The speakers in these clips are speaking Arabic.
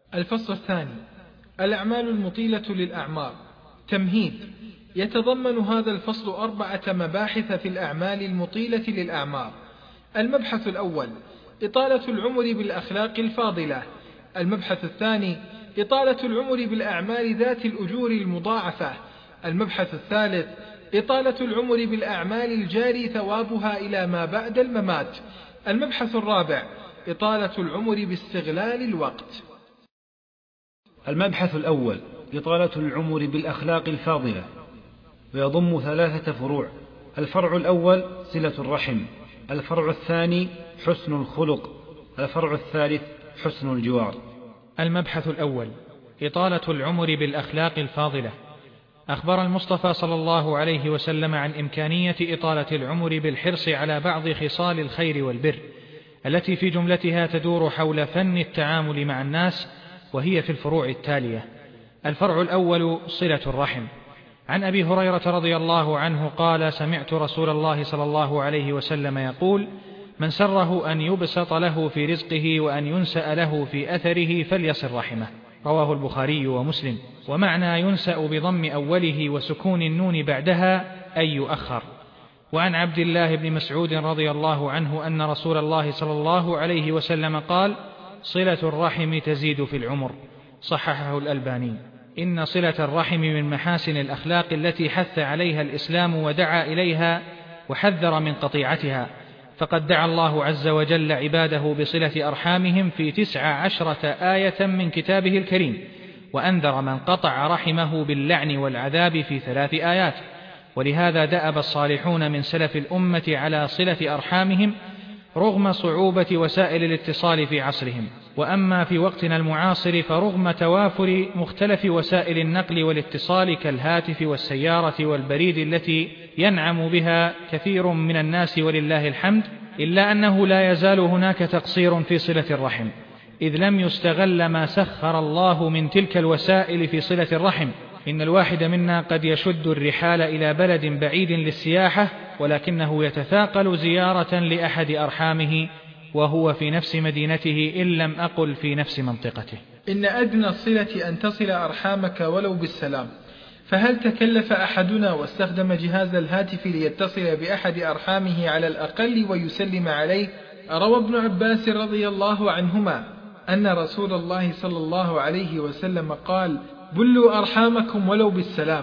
الفصل الثاني: الأعمال المطيلة للأعمار. تمهيد. يتضمن هذا الفصل 4 مباحث في الأعمال المطيلة للأعمار. المبحث الأول: إطالة العمر بالأخلاق الفاضلة. المبحث الثاني: إطالة العمر بالأعمال ذات الأجور المضاعفة. المبحث الثالث: إطالة العمر بالأعمال الجاري ثوابها إلى ما بعد الممات. المبحث الرابع: إطالة العمر باستغلال الوقت. المبحث الأول: إطالة العمر بالأخلاق الفاضلة، ويضم 3 فروع. الفرع الأول: صلة الرحم. الفرع الثاني: حسن الخلق. الفرع الثالث: حسن الجوار. المبحث الأول: إطالة العمر بالأخلاق الفاضلة. أخبر المصطفى صلى الله عليه وسلم عن إمكانية إطالة العمر بالحرص على بعض خصال الخير والبر التي في جملتها تدور حول فن التعامل مع الناس، وهي في الفروع التالية. الفرع الأول: صلة الرحم. عن أبي هريرة رضي الله عنه قال: سمعت رسول الله صلى الله عليه وسلم يقول: من سره أن يبسط له في رزقه وأن ينسأ له في أثره فليصل رحمه. رواه البخاري ومسلم. ومعنى ينسأ بضم أوله وسكون النون بعدها أي يؤخر. وعن عبد الله بن مسعود رضي الله عنه أن رسول الله صلى الله عليه وسلم قال: صلة الرحم تزيد في العمر. صححه الألباني. إن صلة الرحم من محاسن الأخلاق التي حث عليها الإسلام ودعا إليها وحذر من قطيعتها، فقد دعا الله عز وجل عباده بصلة أرحامهم في 19 آية من كتابه الكريم، وأنذر من قطع رحمه باللعن والعذاب في 3 آيات. ولهذا دأب الصالحون من سلف الأمة على صلة أرحامهم رغم صعوبة وسائل الاتصال في عصرهم. وأما في وقتنا المعاصر فرغم توافر مختلف وسائل النقل والاتصال كالهاتف والسيارة والبريد التي ينعم بها كثير من الناس ولله الحمد، إلا أنه لا يزال هناك تقصير في صلة الرحم، إذ لم يستغل ما سخر الله من تلك الوسائل في صلة الرحم. إن الواحد منا قد يشد الرحال إلى بلد بعيد للسياحة، ولكنه يتثاقل زيارة لأحد أرحامه وهو في نفس مدينته، إن لم أقل في نفس منطقته. إن أدنى الصلة أن تصل أرحامك ولو بالسلام. فهل تكلف أحدنا واستخدم جهاز الهاتف ليتصل بأحد أرحامه على الأقل ويسلم عليه؟ روى ابن عباس رضي الله عنهما أن رسول الله صلى الله عليه وسلم قال: بلوا أرحامكم ولو بالسلام.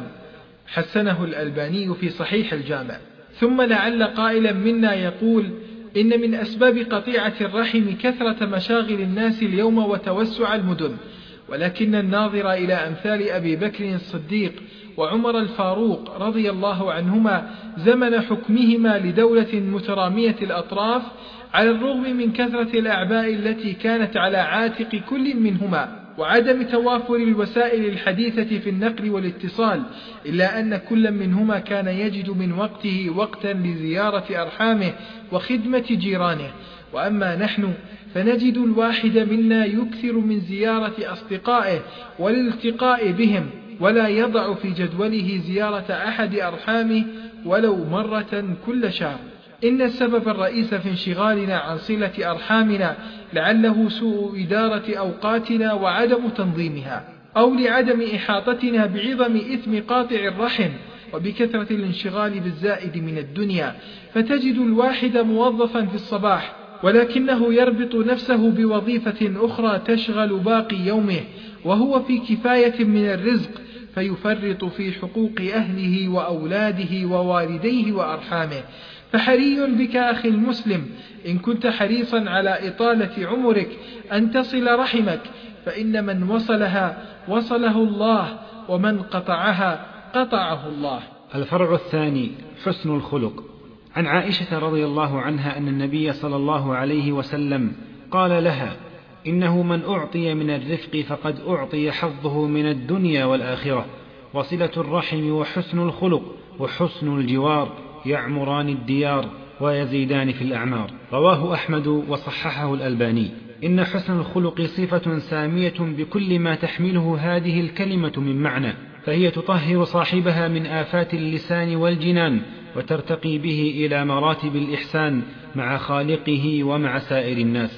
حسنه الألباني في صحيح الجامع. ثم لعل قائلا منا يقول: إن من أسباب قطيعة الرحم كثرة مشاغل الناس اليوم وتوسع المدن، ولكن الناظر إلى أمثال أبي بكر الصديق وعمر الفاروق رضي الله عنهما زمن حكمهما لدولة مترامية الأطراف، على الرغم من كثرة الأعباء التي كانت على عاتق كل منهما وعدم توافر الوسائل الحديثة في النقل والاتصال، إلا أن كل منهما كان يجد من وقته وقتا لزيارة أرحامه وخدمة جيرانه. وأما نحن فنجد الواحد منا يكثر من زيارة أصدقائه والالتقاء بهم، ولا يضع في جدوله زيارة أحد أرحامه ولو مرة كل شهر. إن السبب الرئيس في انشغالنا عن صلة أرحامنا لعله سوء إدارة أوقاتنا وعدم تنظيمها، أو لعدم إحاطتنا بعظم إثم قاطع الرحم وبكثرة الانشغال بالزائد من الدنيا. فتجد الواحد موظفا في الصباح ولكنه يربط نفسه بوظيفة أخرى تشغل باقي يومه وهو في كفاية من الرزق، فيفرط في حقوق أهله وأولاده ووالديه وأرحامه. فحري بك أخي المسلم إن كنت حريصا على إطالة عمرك أن تصل رحمك، فإن من وصلها وصله الله، ومن قطعها قطعه الله. الفرع الثاني: حسن الخلق. عن عائشة رضي الله عنها أن النبي صلى الله عليه وسلم قال لها: إنه من أعطي من الرفق فقد أعطي حظه من الدنيا والآخرة. وصلة الرحم وحسن الخلق وحسن الجوار يعمران الديار ويزيدان في الأعمار. رواه أحمد وصححه الألباني. إن حسن الخلق صفة سامية بكل ما تحمله هذه الكلمة من معنى، فهي تطهر صاحبها من آفات اللسان والجنان، وترتقي به إلى مراتب الإحسان مع خالقه ومع سائر الناس.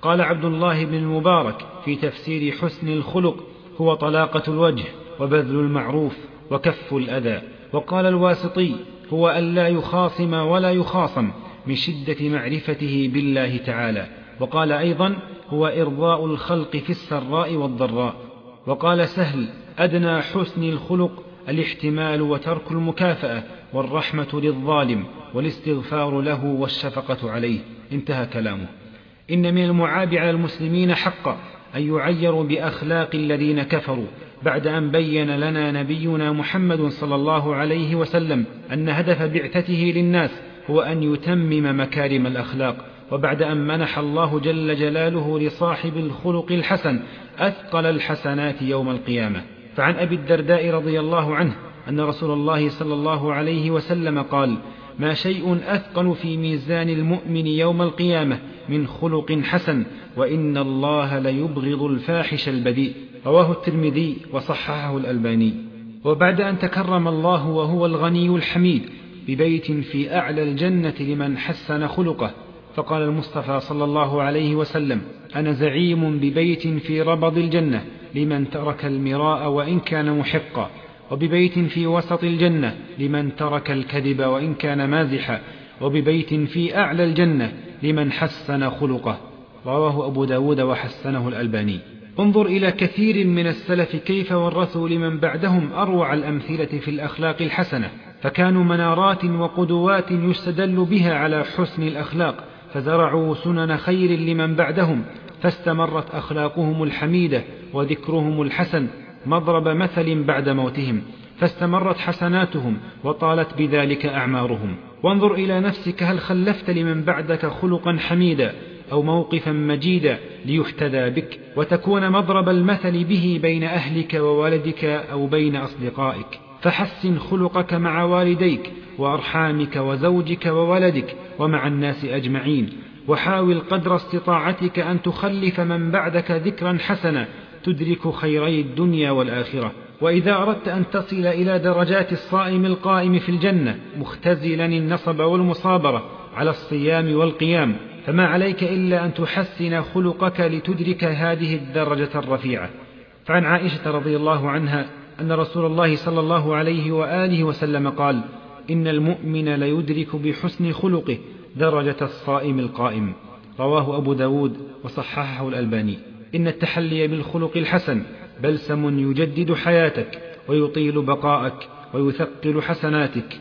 قال عبد الله بن المبارك في تفسير حسن الخلق: هو طلاقة الوجه وبذل المعروف وكف الأذى. وقال الواسطي: هو أن لا يخاصم ولا يخاصم من شدة معرفته بالله تعالى. وقال أيضا: هو إرضاء الخلق في السراء والضراء. وقال سهل: أدنى حسن الخلق الاحتمال وترك المكافأة والرحمة للظالم والاستغفار له والشفقة عليه. انتهى كلامه. إن من المعاب على المسلمين حقا أن يعيروا بأخلاق الذين كفروا بعد أن بين لنا نبينا محمد صلى الله عليه وسلم أن هدف بعثته للناس هو أن يتمم مكارم الأخلاق، وبعد أن منح الله جل جلاله لصاحب الخلق الحسن أثقل الحسنات يوم القيامة. فعن أبي الدرداء رضي الله عنه أن رسول الله صلى الله عليه وسلم قال: ما شيء أثقل في ميزان المؤمن يوم القيامة من خلق حسن، وإن الله ليبغض الفاحش البذيء. رواه الترمذي وصححه الألباني. وبعد أن تكرم الله وهو الغني الحميد ببيت في أعلى الجنة لمن حسن خلقه، فقال المصطفى صلى الله عليه وسلم: أنا زعيم ببيت في ربض الجنة لمن ترك المراء وإن كان محقا، وببيت في وسط الجنة لمن ترك الكذب وإن كان مازحا، وببيت في أعلى الجنة لمن حسن خلقه. رواه أبو داود وحسنه الألباني. انظر إلى كثير من السلف كيف ورثوا لمن بعدهم أروع الأمثلة في الأخلاق الحسنة، فكانوا منارات وقدوات يستدل بها على حسن الأخلاق، فزرعوا سنن خير لمن بعدهم، فاستمرت أخلاقهم الحميدة وذكرهم الحسن مضرب مثل بعد موتهم، فاستمرت حسناتهم وطالت بذلك أعمارهم. وانظر إلى نفسك، هل خلفت لمن بعدك خلقا حميدا أو موقفا مجيدا ليحتذى بك وتكون مضرب المثل به بين أهلك وولدك أو بين أصدقائك؟ فحسن خلقك مع والديك وأرحامك وزوجك وولدك ومع الناس أجمعين، وحاول قدر استطاعتك أن تخلف من بعدك ذكرا حسنا تدرك خيري الدنيا والآخرة. وإذا أردت أن تصل إلى درجات الصائم القائم في الجنة مختزلا النصب والمصابرة على الصيام والقيام، فما عليك إلا أن تحسن خلقك لتدرك هذه الدرجة الرفيعة. فعن عائشة رضي الله عنها أن رسول الله صلى الله عليه وآله وسلم قال: إن المؤمن ليدرك بحسن خلقه درجة الصائم القائم. رواه أبو داود وصححه الألباني. إن التحلي بالخلق الحسن بلسم يجدد حياتك ويطيل بقاءك ويثقل حسناتك،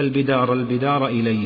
فالبدار إليه.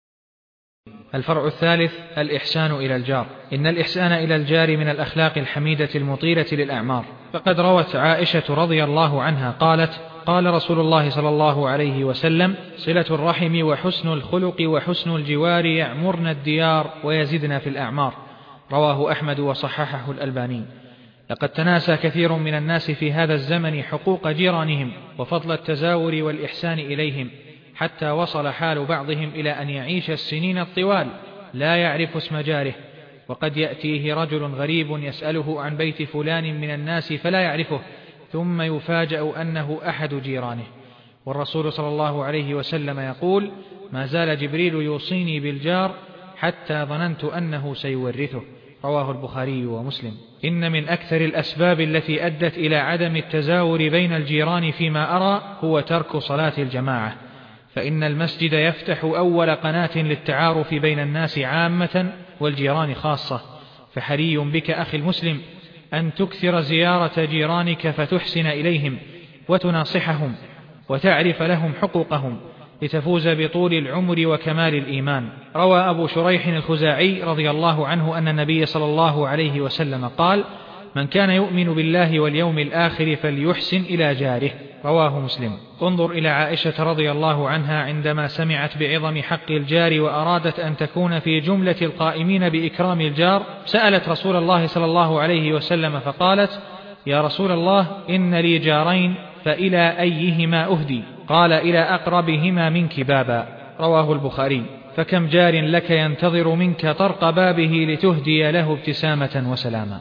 الفرع الثالث: الإحسان إلى الجار. إن الإحسان إلى الجار من الأخلاق الحميدة المطيلة للأعمار، فقد روت عائشة رضي الله عنها قالت: قال رسول الله صلى الله عليه وسلم: صلة الرحم وحسن الخلق وحسن الجوار يعمرن الديار ويزدن في الأعمار. رواه أحمد وصححه الألباني. لقد تناسى كثير من الناس في هذا الزمن حقوق جيرانهم وفضل التزاور والإحسان إليهم، حتى وصل حال بعضهم إلى أن يعيش السنين الطوال لا يعرف اسم جاره، وقد يأتيه رجل غريب يسأله عن بيت فلان من الناس فلا يعرفه، ثم يفاجأ أنه أحد جيرانه. والرسول صلى الله عليه وسلم يقول: ما زال جبريل يوصيني بالجار حتى ظننت أنه سيورثه. رواه البخاري ومسلم. إن من أكثر الأسباب التي أدت إلى عدم التزاور بين الجيران فيما أرى هو ترك صلاة الجماعة، فإن المسجد يفتح أول قناة للتعارف بين الناس عامة والجيران خاصة، فحري بك أخي المسلم أن تكثر زيارة جيرانك فتحسن إليهم وتناصحهم وتعرف لهم حقوقهم لتفوز بطول العمر وكمال الإيمان. روى أبو شريح الخزاعي رضي الله عنه أن النبي صلى الله عليه وسلم قال: من كان يؤمن بالله واليوم الآخر فليحسن إلى جاره. رواه مسلم. انظر إلى عائشة رضي الله عنها عندما سمعت بعظم حق الجار وأرادت أن تكون في جملة القائمين بإكرام الجار، سألت رسول الله صلى الله عليه وسلم فقالت: يا رسول الله، إن لي جارين، فإلى أيهما أهدي؟ قال: إلى أقربهما منك بابا. رواه البخاري. فكم جار لك ينتظر منك طرق بابه لتهدي له ابتسامة وسلاما.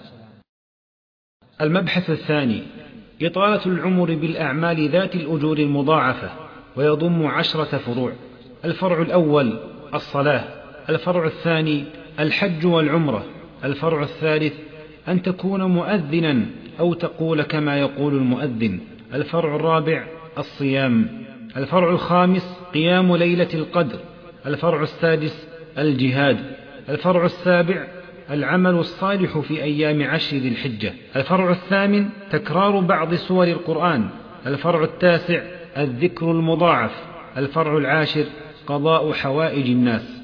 المبحث الثاني: إطالة العمر بالأعمال ذات الأجور المضاعفة، ويضم 10 فروع. الفرع الأول: الصلاة. الفرع الثاني: الحج والعمرة. الفرع الثالث أن تكون مؤذنا أو تقول كما يقول المؤذن. الفرع الرابع الصيام. الفرع الخامس قيام ليلة القدر. الفرع السادس الجهاد. الفرع السابع العمل الصالح في أيام 10 ذي الحجة. الفرع الثامن تكرار بعض سور القرآن. الفرع التاسع الذكر المضاعف. الفرع العاشر قضاء حوائج الناس.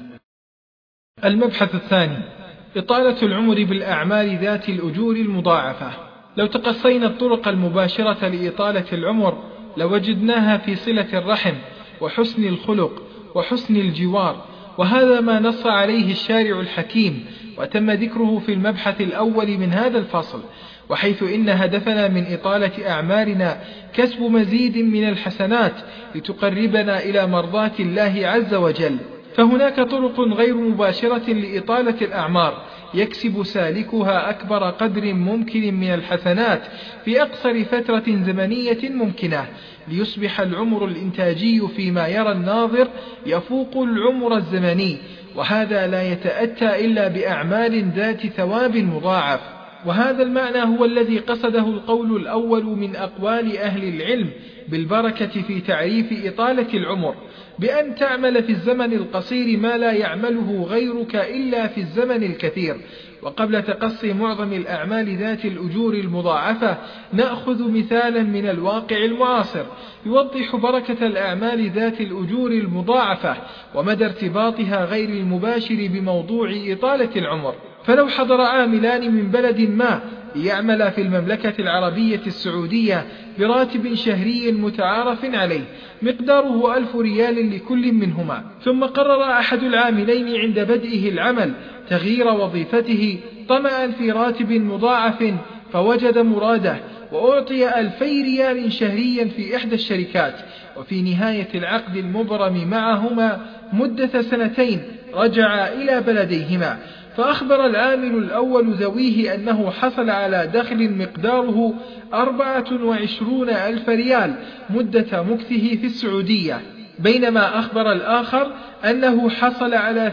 المبحث الثاني إطالة العمر بالأعمال ذات الأجور المضاعفة. لو تقصينا الطرق المباشرة لإطالة العمر لوجدناها في صلة الرحم وحسن الخلق وحسن الجوار، وهذا ما نص عليه الشارع الحكيم وتم ذكره في المبحث الأول من هذا الفصل، وحيث إن هدفنا من إطالة أعمارنا كسب مزيد من الحسنات لتقربنا إلى مرضاة الله عز وجل. فهناك طرق غير مباشرة لإطالة الأعمار يكسب سالكها أكبر قدر ممكن من الحسنات في أقصر فترة زمنية ممكنة، ليصبح العمر الإنتاجي فيما يرى الناظر يفوق العمر الزمني، وهذا لا يتأتى إلا بأعمال ذات ثواب مضاعف. وهذا المعنى هو الذي قصده القول الأول من أقوال أهل العلم بالبركة في تعريف إطالة العمر، بأن تعمل في الزمن القصير ما لا يعمله غيرك إلا في الزمن الكثير. وقبل تقصي معظم الأعمال ذات الأجور المضاعفة نأخذ مثالا من الواقع المعاصر يوضح بركة الأعمال ذات الأجور المضاعفة ومدى ارتباطها غير المباشر بموضوع إطالة العمر. فلو حضر عاملان من بلد ما ليعمل في المملكة العربية السعودية براتب شهري متعارف عليه مقداره 1000 ريال لكل منهما، ثم قرر أحد العاملين عند بدئه العمل تغيير وظيفته طمعا في راتب مضاعف فوجد مراده وأعطي 2000 ريال شهريا في إحدى الشركات، وفي نهاية العقد المبرم معهما مدة 2 رجع إلى بلديهما، فأخبر العامل الأول ذويه أنه حصل على دخل مقداره 24,000 ريال مدة مكثه في السعودية، بينما أخبر الآخر أنه حصل على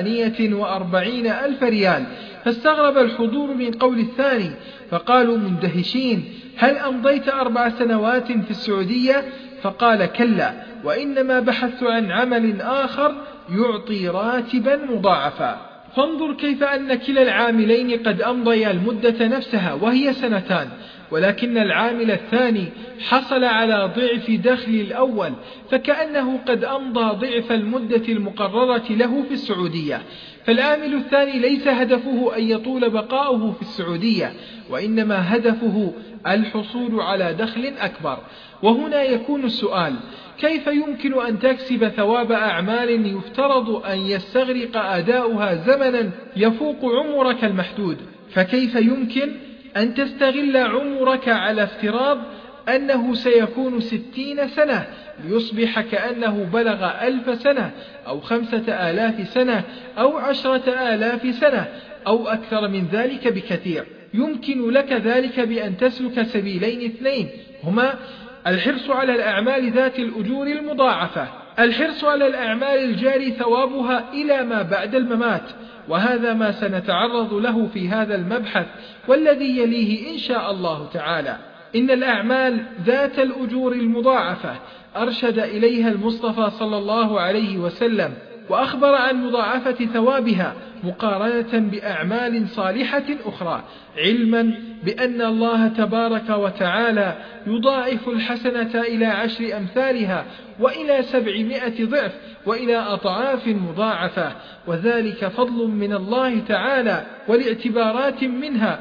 48,000 ريال. فاستغرب الحضور من قول الثاني فقالوا مندهشين: هل أمضيت 4 سنوات في السعودية؟ فقال: كلا، وإنما بحثت عن عمل آخر يعطي راتبا مضاعفا. فانظر كيف أن كلا العاملين قد أمضيا المدة نفسها وهي 2، ولكن العامل الثاني حصل على ضعف دخل الأول، فكأنه قد أمضى ضعف المدة المقررة له في السعودية. فالعامل الثاني ليس هدفه أن يطول بقاؤه في السعودية، وإنما هدفه الحصول على دخل أكبر. وهنا يكون السؤال: كيف يمكن أن تكسب ثواب أعمال يفترض أن يستغرق أداؤها زمنا يفوق عمرك المحدود؟ فكيف يمكن أن تستغل عمرك على افتراض أنه سيكون 60 سنة ليصبح كأنه بلغ 1000 سنة أو 5000 سنة أو 10,000 سنة أو أكثر من ذلك بكثير؟ يمكن لك ذلك بأن تسلك سبيلين 2، هما الحرص على الأعمال ذات الأجور المضاعفة، الحرص على الأعمال الجاري ثوابها إلى ما بعد الممات، وهذا ما سنتعرض له في هذا المبحث والذي يليه إن شاء الله تعالى. إن الأعمال ذات الأجور المضاعفة أرشد إليها المصطفى صلى الله عليه وسلم، وأخبر عن مضاعفة ثوابها مقارنة بأعمال صالحة أخرى، علما بأن الله تبارك وتعالى يضاعف الحسنة إلى 10 أمثالها وإلى 700 ضعف وإلى أضعاف مضاعفة، وذلك فضل من الله تعالى ولاعتبارات منها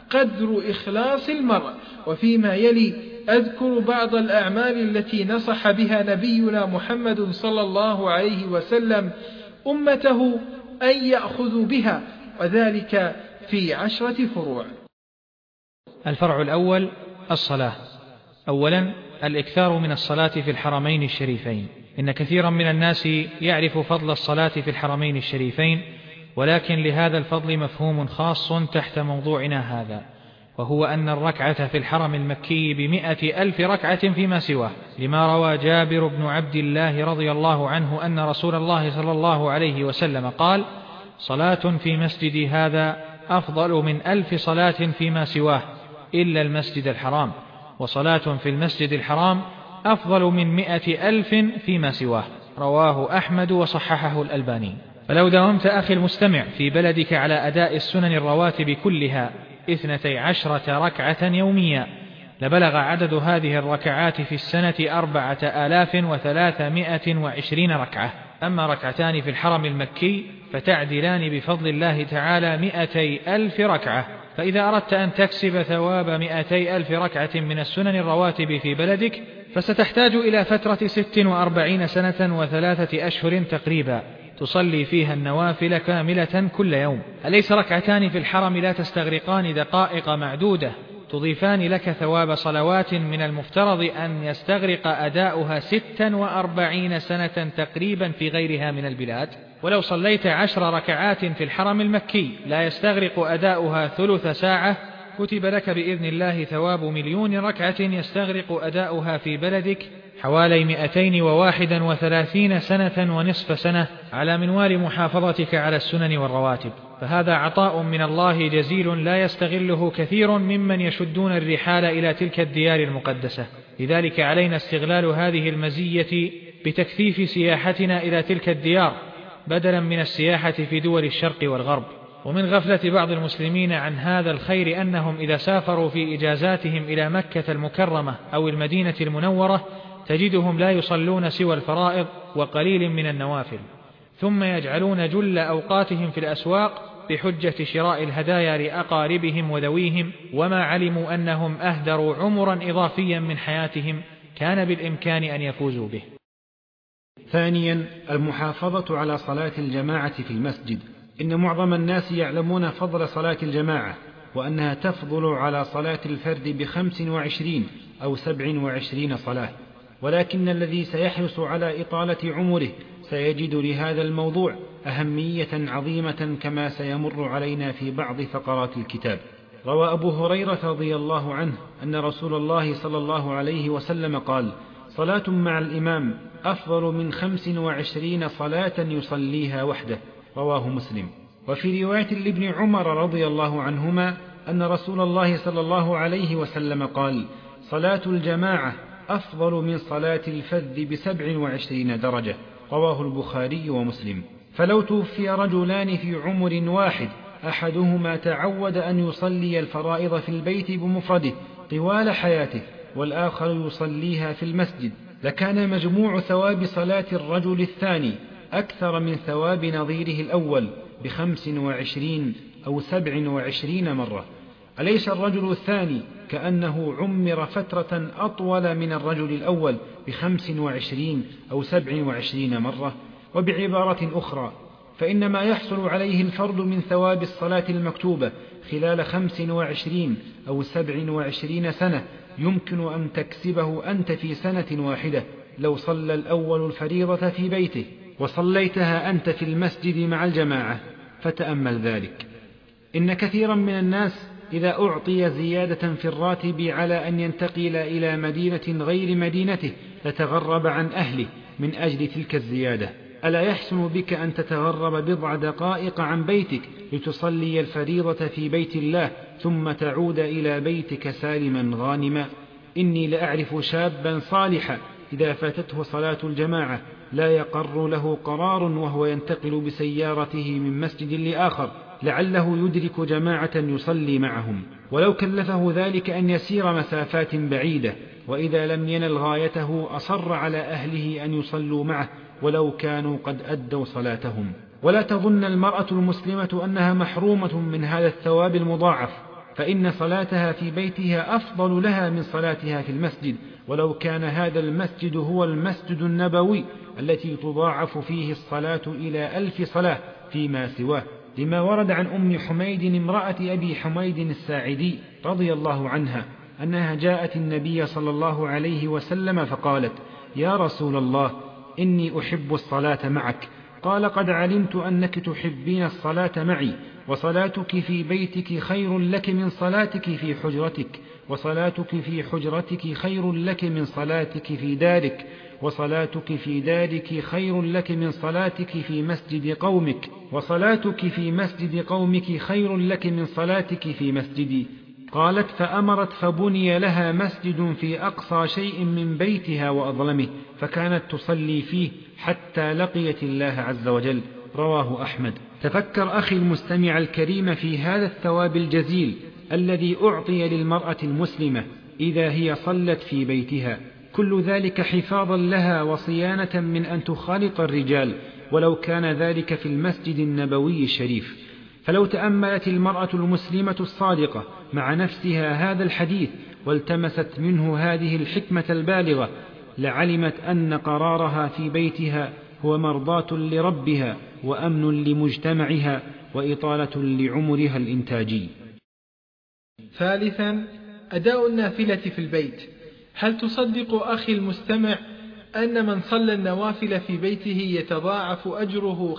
قدر إخلاص المرء. وفيما يلي أذكر بعض الأعمال التي نصح بها نبينا محمد صلى الله عليه وسلم أمته أن يأخذوا بها، وذلك في 10 فروع. الفرع الأول: الصلاة. أولا، الإكثار من الصلاة في الحرمين الشريفين. إن كثيرا من الناس يعرف فضل الصلاة في الحرمين الشريفين، ولكن لهذا الفضل مفهوم خاص تحت موضوعنا هذا، وهو أن الركعة في الحرم المكي ب100,000 ركعة فيما سواه، لما روى جابر بن عبد الله رضي الله عنه أن رسول الله صلى الله عليه وسلم قال: صلاة في مسجدي هذا أفضل من 1000 صلاة فيما سواه إلا المسجد الحرام، وصلاة في المسجد الحرام أفضل من 100,000 فيما سواه. رواه أحمد وصححه الألباني. فلو داومت أخي المستمع في بلدك على أداء السنن الرواتب كلها 12 ركعة يوميا، لبلغ عدد هذه الركعات في السنة 4320 ركعة. أما ركعتان في الحرم المكي فتعدلان بفضل الله تعالى 200,000 ركعة. فإذا أردت أن تكسب ثواب 200,000 ركعة من السنن الرواتب في بلدك فستحتاج إلى فترة 46 سنة و3 أشهر تقريبا تصلي فيها النوافل كاملة كل يوم. أليس ركعتان في الحرم لا تستغرقان دقائق معدودة تضيفان لك ثواب صلوات من المفترض أن يستغرق أداؤها 46 سنة تقريبا في غيرها من البلاد؟ ولو صليت 10 ركعات في الحرم المكي لا يستغرق أداؤها ثلث ساعة، كتب لك بإذن الله ثواب 1,000,000 ركعة يستغرق أداؤها في بلدك حوالي 231 سنة ونصف سنة على منوال محافظتك على السنن والرواتب. فهذا عطاء من الله جزيل لا يستغله كثير ممن يشدون الرحال إلى تلك الديار المقدسة. لذلك علينا استغلال هذه المزية بتكثيف سياحتنا إلى تلك الديار بدلا من السياحة في دول الشرق والغرب. ومن غفلة بعض المسلمين عن هذا الخير أنهم إذا سافروا في إجازاتهم إلى مكة المكرمة أو المدينة المنورة تجدهم لا يصلون سوى الفرائض وقليل من النوافل، ثم يجعلون جل أوقاتهم في الأسواق بحجة شراء الهدايا لأقاربهم وذويهم، وما علموا أنهم أهدروا عمرا إضافيا من حياتهم كان بالإمكان أن يفوزوا به. ثانيا، المحافظة على صلاة الجماعة في المسجد. إن معظم الناس يعلمون فضل صلاة الجماعة وأنها تفضل على صلاة الفرد ب25 أو 27 صلاة، ولكن الذي سيحرص على إطالة عمره سيجد لهذا الموضوع أهمية عظيمة كما سيمر علينا في بعض فقرات الكتاب. روى أبو هريرة رضي الله عنه أن رسول الله صلى الله عليه وسلم قال: صلاة مع الإمام أفضل من 25 صلاة يصليها وحده. رواه مسلم. وفي رواية لابن عمر رضي الله عنهما أن رسول الله صلى الله عليه وسلم قال: صلاة الجماعة أفضل من صلاة الفذ ب27 درجة. رواه البخاري ومسلم. فلو توفي رجلان في عمر واحد أحدهما تعود أن يصلي الفرائض في البيت بمفرده طوال حياته والآخر يصليها في المسجد، لكان مجموع ثواب صلاة الرجل الثاني أكثر من ثواب نظيره الأول ب25 أو 27 مرة. أليس الرجل الثاني كأنه عمر فترة أطول من الرجل الأول ب25 أو 27 مرة؟ وبعبارة أخرى، فإن ما يحصل عليه الفرد من ثواب الصلاة المكتوبة خلال 25 أو 27 سنة يمكن أن تكسبه أنت في سنة واحدة لو صلى الأول الفريضة في بيته وصليتها أنت في المسجد مع الجماعة. فتأمل ذلك. إن كثيرا من الناس إذا أعطي زيادة في الراتب على أن ينتقل إلى مدينة غير مدينته لتغرب عن أهله من أجل تلك الزيادة. ألا يحسن بك أن تتغرب بضع دقائق عن بيتك لتصلي الفريضة في بيت الله ثم تعود إلى بيتك سالما غانما؟ إني لأعرف شابا صالحا إذا فاتته صلاة الجماعة لا يقر له قرار وهو ينتقل بسيارته من مسجد لآخر لعله يدرك جماعة يصلي معهم، ولو كلفه ذلك أن يسير مسافات بعيدة، وإذا لم ينل غايته أصر على أهله أن يصلوا معه ولو كانوا قد أدوا صلاتهم. ولا تظن المرأة المسلمة أنها محرومة من هذا الثواب المضاعف، فإن صلاتها في بيتها أفضل لها من صلاتها في المسجد، ولو كان هذا المسجد هو المسجد النبوي التي تضاعف فيه الصلاة إلى 1000 صلاة فيما سواه، لما ورد عن أم حميد امرأة أبي حميد الساعدي رضي الله عنها أنها جاءت النبي صلى الله عليه وسلم فقالت: يا رسول الله، إني أحب الصلاة معك. قال: قد علمت أنك تحبين الصلاة معي، وصلاتك في بيتك خير لك من صلاتك في حجرتك، وصلاتك في حجرتك خير لك من صلاتك في دارك، وصلاتك في دارك خير لك من صلاتك في مسجد قومك، وصلاتك في مسجد قومك خير لك من صلاتك في مسجدي. قالت: فأمرت فبني لها مسجد في أقصى شيء من بيتها وأظلمه، فكانت تصلي فيه حتى لقيت الله عز وجل. رواه أحمد. تفكر أخي المستمع الكريم في هذا الثواب الجزيل الذي أعطي للمرأة المسلمة إذا هي صلت في بيتها، كل ذلك حفاظا لها وصيانة من أن تخالط الرجال، ولو كان ذلك في المسجد النبوي الشريف. فلو تأملت المرأة المسلمة الصادقة مع نفسها هذا الحديث والتمست منه هذه الحكمة البالغة، لعلمت أن قرارها في بيتها هو مرضاة لربها وأمن لمجتمعها وإطالة لعمرها الإنتاجي. ثالثا، أداء النافلة في البيت. هل تصدق أخي المستمع أن من صلى النوافل في بيته يتضاعف أجره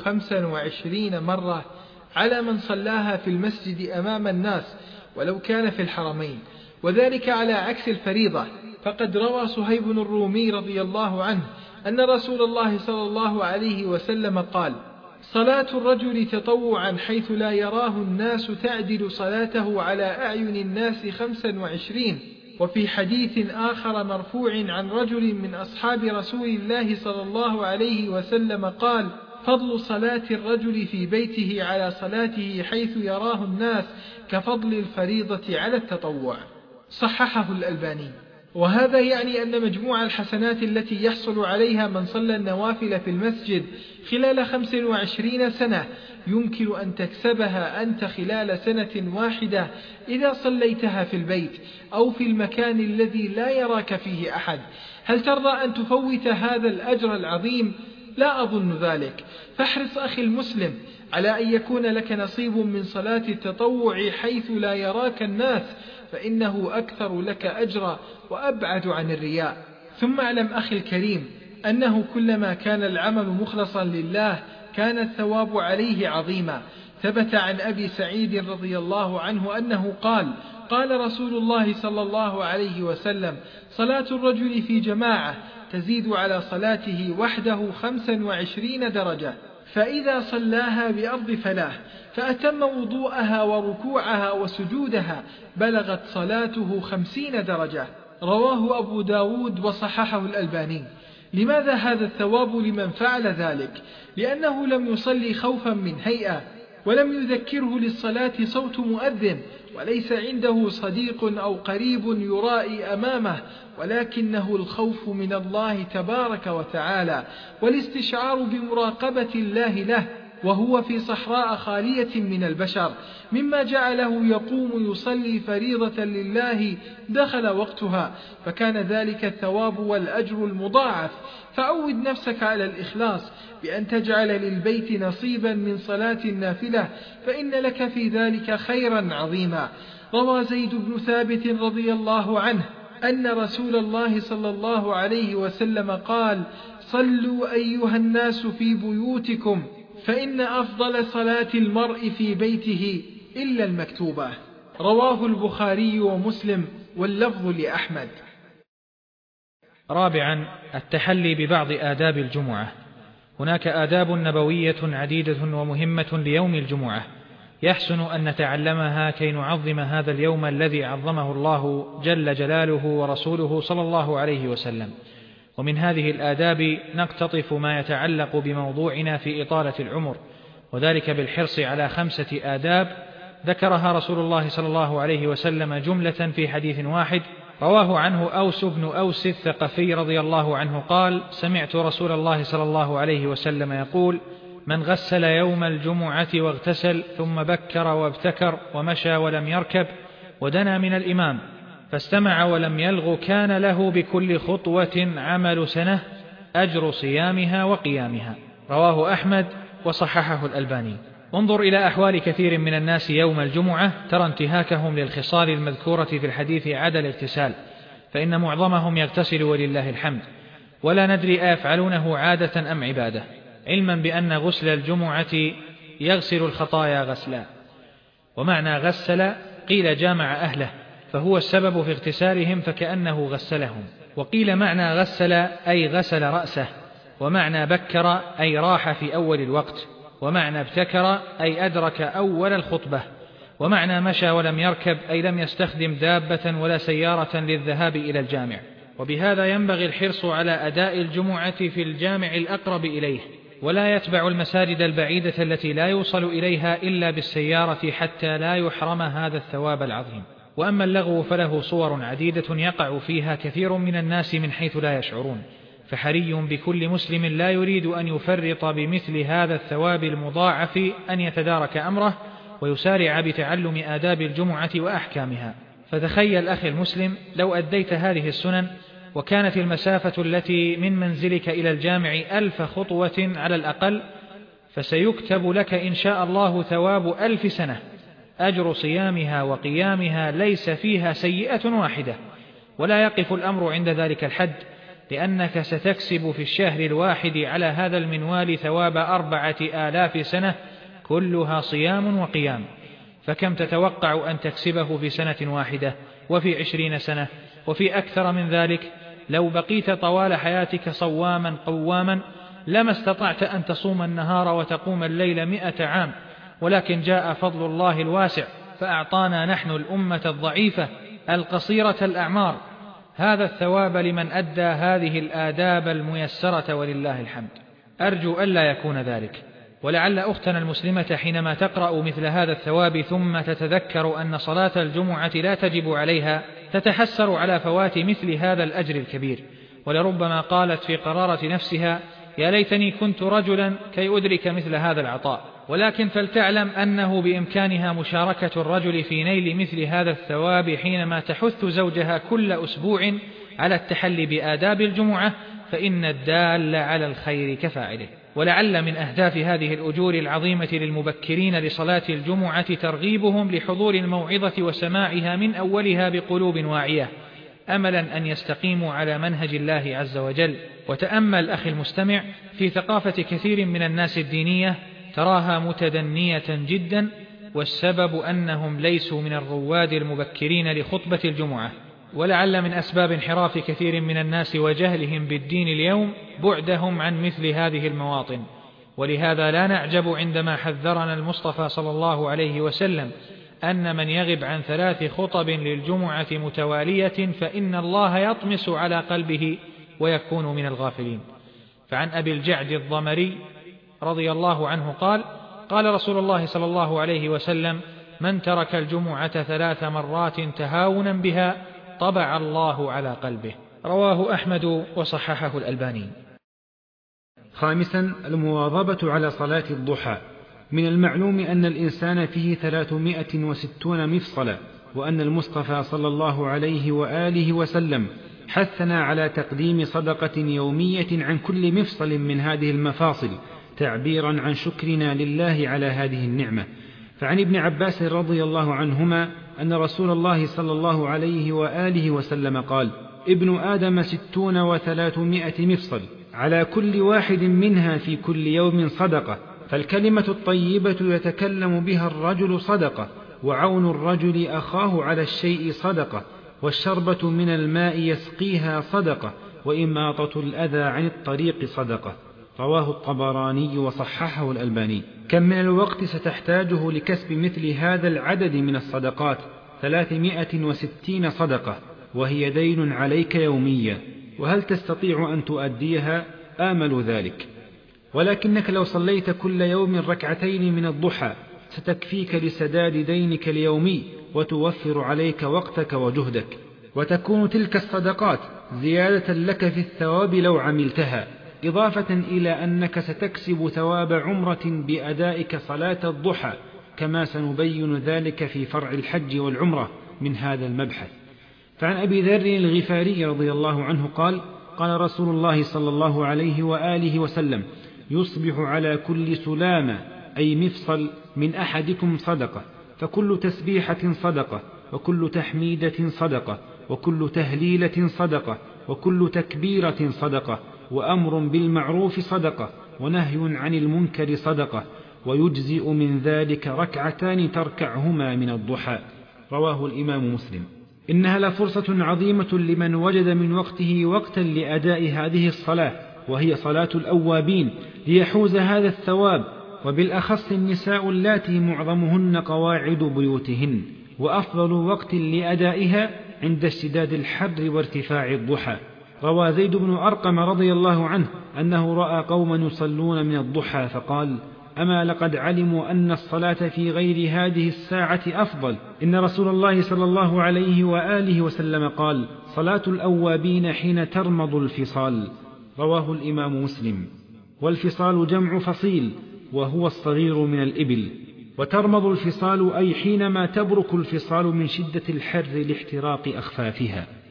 25 مرة على من صلاها في المسجد أمام الناس ولو كان في الحرمين، وذلك على عكس الفريضة؟ فقد روى صهيب الرومي رضي الله عنه أن رسول الله صلى الله عليه وسلم قال: صلاة الرجل تطوعا حيث لا يراه الناس تعدل صلاته على أعين الناس 25. وفي حديث آخر مرفوع عن رجل من أصحاب رسول الله صلى الله عليه وسلم قال: فضل صلاة الرجل في بيته على صلاته حيث يراه الناس كفضل الفريضة على التطوع. صححه الألباني. وهذا يعني أن مجموع الحسنات التي يحصل عليها من صلى النوافل في المسجد خلال 25 سنة يمكن أن تكسبها أنت خلال سنة واحدة إذا صليتها في البيت أو في المكان الذي لا يراك فيه أحد. هل ترضى أن تفوت هذا الأجر العظيم؟ لا أظن ذلك. فاحرص أخي المسلم على أن يكون لك نصيب من صلاة التطوع حيث لا يراك الناس، فإنه أكثر لك أجرا وأبعد عن الرياء. ثم اعلم أخي الكريم أنه كلما كان العمل مخلصا لله كان الثواب عليه عظيما. ثبت عن أبي سعيد رضي الله عنه أنه قال: قال رسول الله صلى الله عليه وسلم: صلاة الرجل في جماعة تزيد على صلاته وحده 25 درجة، فإذا صلاها بأرض فلاه فأتم وضوءها وركوعها وسجودها بلغت صلاته 50 درجة. رواه أبو داود وصححه الألباني. لماذا هذا الثواب لمن فعل ذلك؟ لأنه لم يصلي خوفا من هيئة، ولم يذكره للصلاة صوت مؤذن، وليس عنده صديق أو قريب يرائي أمامه، ولكنه الخوف من الله تبارك وتعالى والاستشعار بمراقبة الله له، وهو في صحراء خالية من البشر، مما جعله يقوم يصلي فريضة لله دخل وقتها، فكان ذلك الثواب والأجر المضاعف. فعود نفسك على الإخلاص بأن تجعل للبيت نصيبا من صلاة النافلة، فإن لك في ذلك خيرا عظيما. روى زيد بن ثابت رضي الله عنه أن رسول الله صلى الله عليه وسلم قال: صلوا أيها الناس في بيوتكم، فإن أفضل صلاة المرء في بيته إلا المكتوبة. رواه البخاري ومسلم واللفظ لأحمد. رابعا، التحلي ببعض آداب الجمعة. هناك آداب نبوية عديدة ومهمة ليوم الجمعة، يحسن أن نتعلمها كي نعظم هذا اليوم الذي عظمه الله جل جلاله ورسوله صلى الله عليه وسلم. ومن هذه الآداب نقتطف ما يتعلق بموضوعنا في إطالة العمر، وذلك بالحرص على 5 آداب ذكرها رسول الله صلى الله عليه وسلم جملة في حديث واحد رواه عنه أوس بن أوس الثقفي رضي الله عنه قال: سمعت رسول الله صلى الله عليه وسلم يقول: من غسل يوم الجمعة واغتسل ثم بكر وابتكر ومشى ولم يركب ودنا من الإمام فاستمع ولم يلغ كان له بكل خطوة عمل سنة أجر صيامها وقيامها. رواه أحمد وصححه الألباني. انظر إلى أحوال كثير من الناس يوم الجمعة، ترى انتهاكهم للخصال المذكورة في الحديث عدا الاغتسال، فإن معظمهم يغتسل ولله الحمد، ولا ندري أيفعلونه عادة أم عبادة، علما بأن غسل الجمعة يغسل الخطايا غسلا. ومعنى غسل قيل جامع أهله، فهو السبب في اغتسالهم فكأنه غسلهم. وقيل معنى غسل أي غسل رأسه، ومعنى بكر أي راح في أول الوقت، ومعنى ابتكر أي أدرك أول الخطبة، ومعنى مشى ولم يركب أي لم يستخدم دابة ولا سيارة للذهاب إلى الجامع. وبهذا ينبغي الحرص على أداء الجمعة في الجامع الأقرب إليه، ولا يتبع المساجد البعيدة التي لا يوصل إليها إلا بالسيارة حتى لا يحرم هذا الثواب العظيم. وأما اللغو فله صور عديدة يقع فيها كثير من الناس من حيث لا يشعرون، فحري بكل مسلم لا يريد أن يفرط بمثل هذا الثواب المضاعف أن يتدارك أمره ويسارع بتعلم آداب الجمعة وأحكامها. فتخيل أخي المسلم لو أديت هذه السنن وكانت المسافة التي من منزلك إلى الجامع 1000 خطوة على الأقل، فسيكتب لك إن شاء الله ثواب 1000 سنة، أجر صيامها وقيامها ليس فيها سيئة واحدة. ولا يقف الأمر عند ذلك الحد، لأنك ستكسب في الشهر الواحد على هذا المنوال ثواب 4000 سنة كلها صيام وقيام. فكم تتوقع أن تكسبه في سنة واحدة، وفي 20 سنة، وفي أكثر من ذلك؟ لو بقيت طوال حياتك صواما قواما لما استطعت أن تصوم النهار وتقوم الليل 100 عام، ولكن جاء فضل الله الواسع فأعطانا نحن الأمة الضعيفة القصيرة الأعمار هذا الثواب لمن أدى هذه الآداب الميسرة، ولله الحمد. أرجو ألا يكون ذلك. ولعل أختنا المسلمة حينما تقرأ مثل هذا الثواب ثم تتذكر أن صلاة الجمعة لا تجب عليها تتحسر على فوات مثل هذا الأجر الكبير، ولربما قالت في قرارة نفسها: يا ليتني كنت رجلا كي أدرك مثل هذا العطاء. ولكن فلتعلم أنه بإمكانها مشاركة الرجل في نيل مثل هذا الثواب حينما تحث زوجها كل أسبوع على التحلي بآداب الجمعة، فإن الدال على الخير كفاعله. ولعل من أهداف هذه الأجور العظيمة للمبكرين لصلاة الجمعة ترغيبهم لحضور الموعظة وسماعها من أولها بقلوب واعية، أملا أن يستقيموا على منهج الله عز وجل. وتأمل أخي المستمع في ثقافة كثير من الناس الدينية، تراها متدنية جدا، والسبب أنهم ليسوا من الرواد المبكرين لخطبة الجمعة. ولعل من أسباب انحراف كثير من الناس وجهلهم بالدين اليوم بعدهم عن مثل هذه المواطن. ولهذا لا نعجب عندما حذرنا المصطفى صلى الله عليه وسلم أن من يغب عن 3 خطب للجمعة متوالية فإن الله يطمس على قلبه ويكون من الغافلين. فعن أبي الجعد الضمري رضي الله عنه قال: قال رسول الله صلى الله عليه وسلم: من ترك الجمعة 3 مرات تهاونا بها طبع الله على قلبه. رواه أحمد وصححه الألباني. خامسا، المواظبة على صلاة الضحى. من المعلوم أن الإنسان فيه 360 مفصلا، وأن المصطفى صلى الله عليه وآله وسلم حثنا على تقديم صدقة يومية عن كل مفصل من هذه المفاصل تعبيرا عن شكرنا لله على هذه النعمة. فعن ابن عباس رضي الله عنهما أن رسول الله صلى الله عليه وآله وسلم قال: ابن آدم 60 و300 مفصل، على كل واحد منها في كل يوم صدقة، فالكلمة الطيبة يتكلم بها الرجل صدقة، وعون الرجل أخاه على الشيء صدقة، والشربة من الماء يسقيها صدقة، وإماطة الأذى عن الطريق صدقة. رواه الطبراني وصححه الألباني. كم من الوقت ستحتاجه لكسب مثل هذا العدد من الصدقات؟ 360 صدقة، وهي دين عليك يوميا، وهل تستطيع أن تؤديها؟ آمل ذلك. ولكنك لو صليت كل يوم 2 ركعتين من الضحى ستكفيك لسداد دينك اليومي، وتوفر عليك وقتك وجهدك، وتكون تلك الصدقات زيادة لك في الثواب لو عملتها، إضافة إلى أنك ستكسب ثواب عمرة بأدائك صلاة الضحى، كما سنبين ذلك في فرع الحج والعمرة من هذا المبحث. فعن أبي ذر الغفاري رضي الله عنه قال: قال رسول الله صلى الله عليه وآله وسلم: يصبح على كل سلامة أي مفصل من أحدكم صدقة، فكل تسبيحة صدقة، وكل تحميدة صدقة، وكل تهليلة صدقة، وكل تكبيرة صدقة، وأمر بالمعروف صدقة، ونهي عن المنكر صدقة، ويجزئ من ذلك 2 ركعتان تركعهما من الضحى. رواه الإمام مسلم. إنها لفرصة عظيمة لمن وجد من وقته وقتا لأداء هذه الصلاة، وهي صلاة الأوابين، ليحوز هذا الثواب، وبالأخص النساء اللاتي معظمهن قواعد بيوتهن، وأفضل وقت لأدائها عند اشتداد الحر وارتفاع الضحى. روى زيد بن أرقم رضي الله عنه أنه رأى قوما يصلون من الضحى فقال: أما لقد علموا أن الصلاة في غير هذه الساعة أفضل. إن رسول الله صلى الله عليه وآله وسلم قال: صلاة الأوابين حين ترمض الفصال. رواه الإمام مسلم. والفصال جمع فصيل، وهو الصغير من الإبل. وترمض الفصال أي حينما تبرك الفصال من شدة الحر لاحتراق أخفافها.